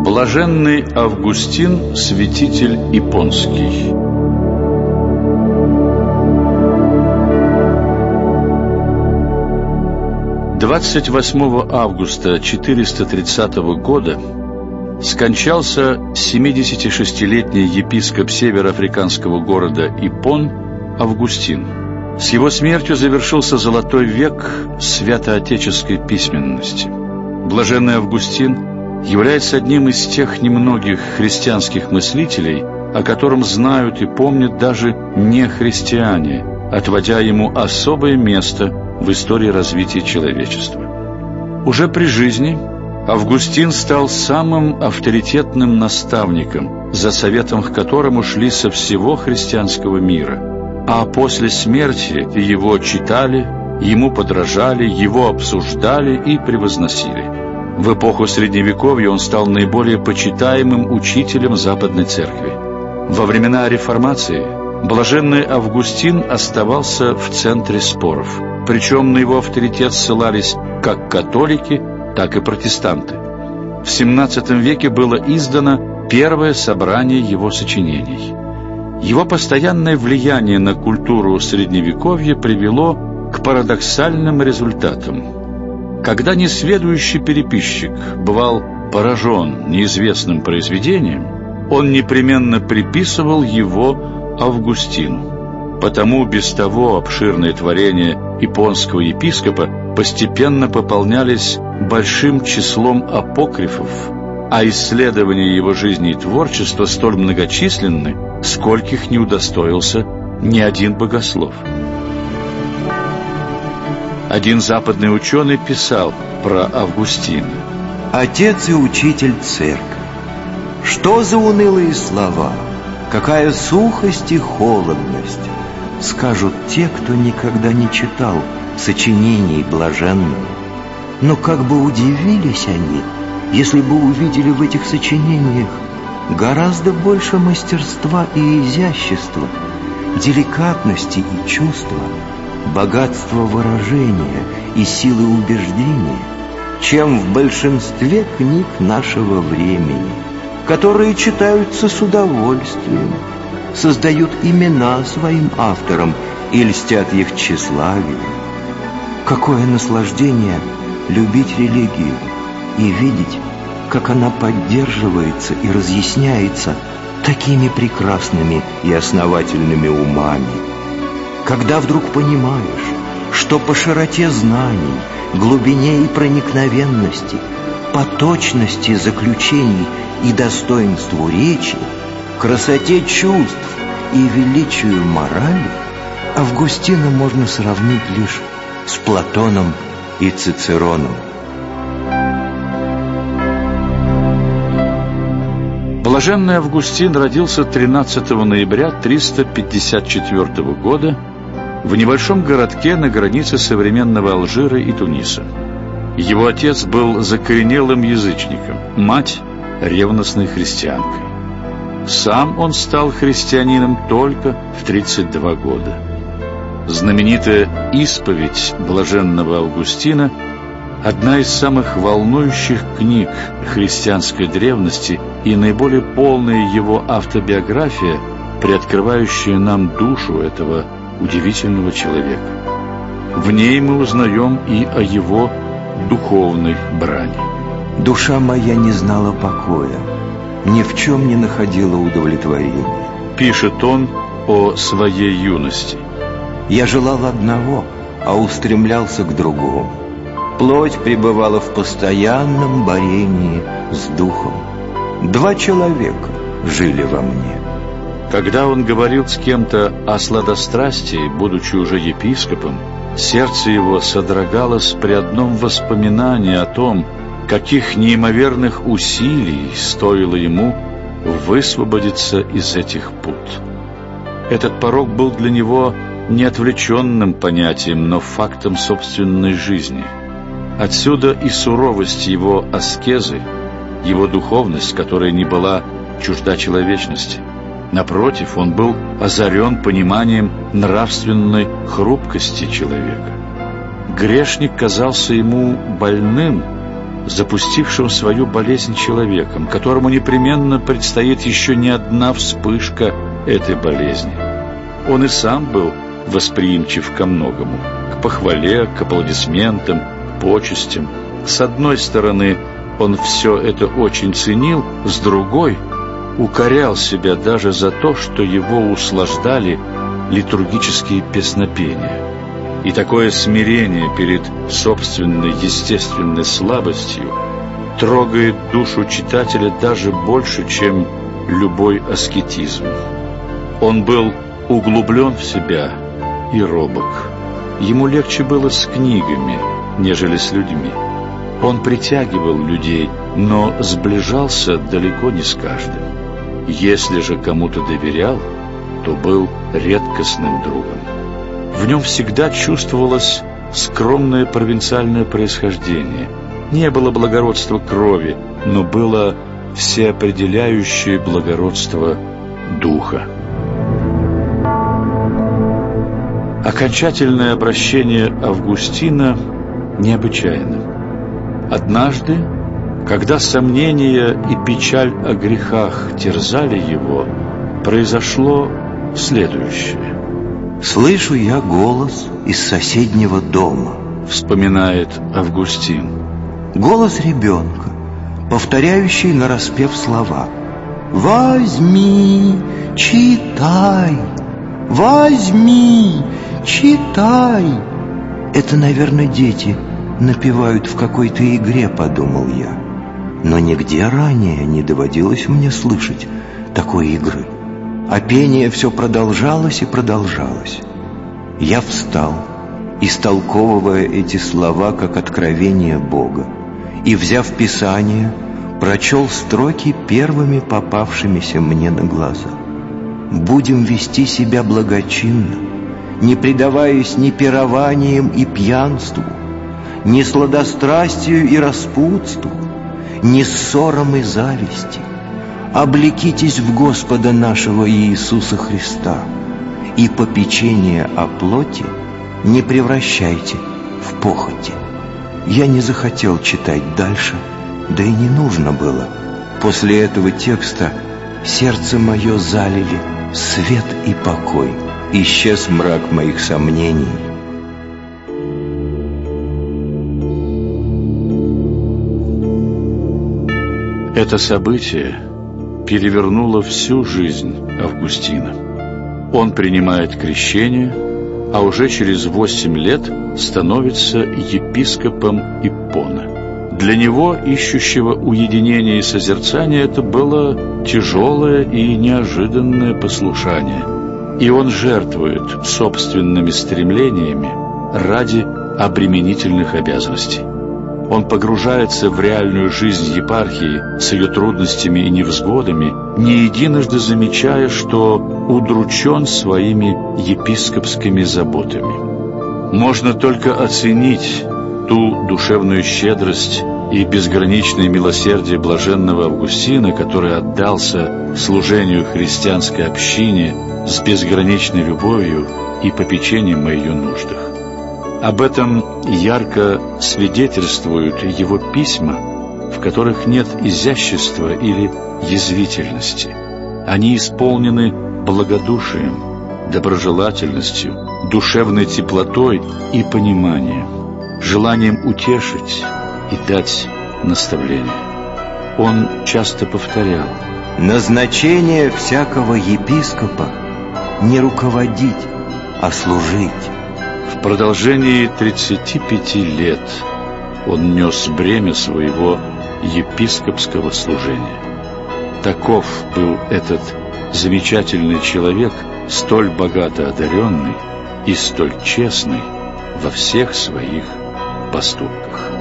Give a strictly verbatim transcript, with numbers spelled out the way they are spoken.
Блаженный Августин, святитель японский. двадцать восьмого августа четыреста тридцатого года скончался семидесятишестилетний епископ североафриканского города Ипон Августин. С его смертью завершился золотой век святоотеческой письменности. Блаженный Августин является одним из тех немногих христианских мыслителей, о котором знают и помнят даже нехристиане, отводя ему особое место в истории развития человечества. Уже при жизни Августин стал самым авторитетным наставником, за советом к которому шли со всего христианского мира. А после смерти его читали, ему подражали, его обсуждали и превозносили. В эпоху Средневековья он стал наиболее почитаемым учителем Западной Церкви. Во времена Реформации блаженный Августин оставался в центре споров, причем на его авторитет ссылались как католики, так и протестанты. В семнадцатом веке было издано первое собрание его сочинений. Его постоянное влияние на культуру Средневековья привело к парадоксальным результатам. Когда несведущий переписчик бывал поражен неизвестным произведением, он непременно приписывал его Августину. Потому без того обширные творения японского епископа постепенно пополнялись большим числом апокрифов, а исследования его жизни и творчества столь многочисленны, скольких не удостоился ни один богослов. Один западный ученый писал про Августина: «Отец и учитель церкви. Что за унылые слова, какая сухость и холодность, скажут те, кто никогда не читал сочинений блаженного. Но как бы удивились они, если бы увидели в этих сочинениях гораздо больше мастерства и изящества, деликатности и чувства, богатства выражения и силы убеждения, чем в большинстве книг нашего времени, которые читаются с удовольствием, создают имена своим авторам и льстят их тщеславию. Какое наслаждение любить религию и видеть, как она поддерживается и разъясняется такими прекрасными и основательными умами. Когда вдруг понимаешь, что по широте знаний, глубине и проникновенности, по точности заключений и достоинству речи, красоте чувств и величию морали, Августина можно сравнить лишь с Платоном и Цицероном. Блаженный Августин родился тринадцатого ноября триста пятьдесят четвёртого года в небольшом городке на границе современного Алжира и Туниса. Его отец был закоренелым язычником, мать – ревностной христианкой. Сам он стал христианином только в тридцать два года. Знаменитая «Исповедь блаженного Августина» – одна из самых волнующих книг христианской древности и наиболее полная его автобиография, приоткрывающая нам душу этого удивительного человека. В ней мы узнаем и о его духовной брани. «Душа моя не знала покоя, ни в чем не находила удовлетворения», — пишет он о своей юности. «Я желал одного, а устремлялся к другому. Плоть пребывала в постоянном борении с духом. Два человека жили во мне». Когда он говорил с кем-то о сладострастии, будучи уже епископом, сердце его содрогалось при одном воспоминании о том, каких неимоверных усилий стоило ему высвободиться из этих пут. Этот порок был для него не отвлеченным понятием, но фактом собственной жизни. Отсюда и суровость его аскезы, его духовность, которая не была чужда человечности. Напротив, он был озарен пониманием нравственной хрупкости человека. Грешник казался ему больным, запустившим свою болезнь человеком, которому непременно предстоит еще не одна вспышка этой болезни. Он и сам был восприимчив ко многому, к похвале, к аплодисментам, к почестям. С одной стороны, он все это очень ценил, с другой — укорял себя даже за то, что его услаждали литургические песнопения. И такое смирение перед собственной естественной слабостью трогает душу читателя даже больше, чем любой аскетизм. Он был углублен в себя и робок. Ему легче было с книгами, нежели с людьми. Он притягивал людей, но сближался далеко не с каждым. Если же кому-то доверял, то был редкостным другом. В нем всегда чувствовалось скромное провинциальное происхождение. Не было благородства крови, но было всеопределяющее благородство духа. Окончательное обращение Августина необычайно. Однажды, когда сомнения и печаль о грехах терзали его, произошло следующее. «Слышу я голос из соседнего дома», — вспоминает Августин. Голос ребенка, повторяющий нараспев слова: «Возьми, читай, возьми, читай». Это, наверное, дети напевают в какой-то игре, подумал я. Но нигде ранее не доводилось мне слышать такой игры. А пение все продолжалось и продолжалось. Я встал, истолковывая эти слова как откровение Бога, и, взяв Писание, прочел строки, первыми попавшимися мне на глаза. «Будем вести себя благочинно, не предаваясь ни пированиям и пьянству, ни сладострастию и распутству, ни ссорам и зависти. Облекитесь в Господа нашего Иисуса Христа, и попечение о плоти не превращайте в похоти». Я не захотел читать дальше, да и не нужно было. После этого текста сердце мое залили свет и покой. Исчез мрак моих сомнений. Это событие перевернуло всю жизнь Августина. Он принимает крещение, а уже через восемь лет становится епископом Иппона. Для него, ищущего уединения и созерцания, это было тяжелое и неожиданное послушание. И он жертвует собственными стремлениями ради обременительных обязанностей. Он погружается в реальную жизнь епархии с ее трудностями и невзгодами, не единожды замечая, что удручен своими епископскими заботами. Можно только оценить ту душевную щедрость и безграничное милосердие блаженного Августина, который отдался служению христианской общине с безграничной любовью и попечением о ее нуждах. Об этом ярко свидетельствуют его письма, в которых нет изящества или язвительности. Они исполнены благодушием, доброжелательностью, душевной теплотой и пониманием, желанием утешить и дать наставление. Он часто повторял: «Назначение всякого епископа не руководить, а служить». В продолжении тридцати пяти лет он нес бремя своего епископского служения. Таков был этот замечательный человек, столь богато одаренный и столь честный во всех своих поступках.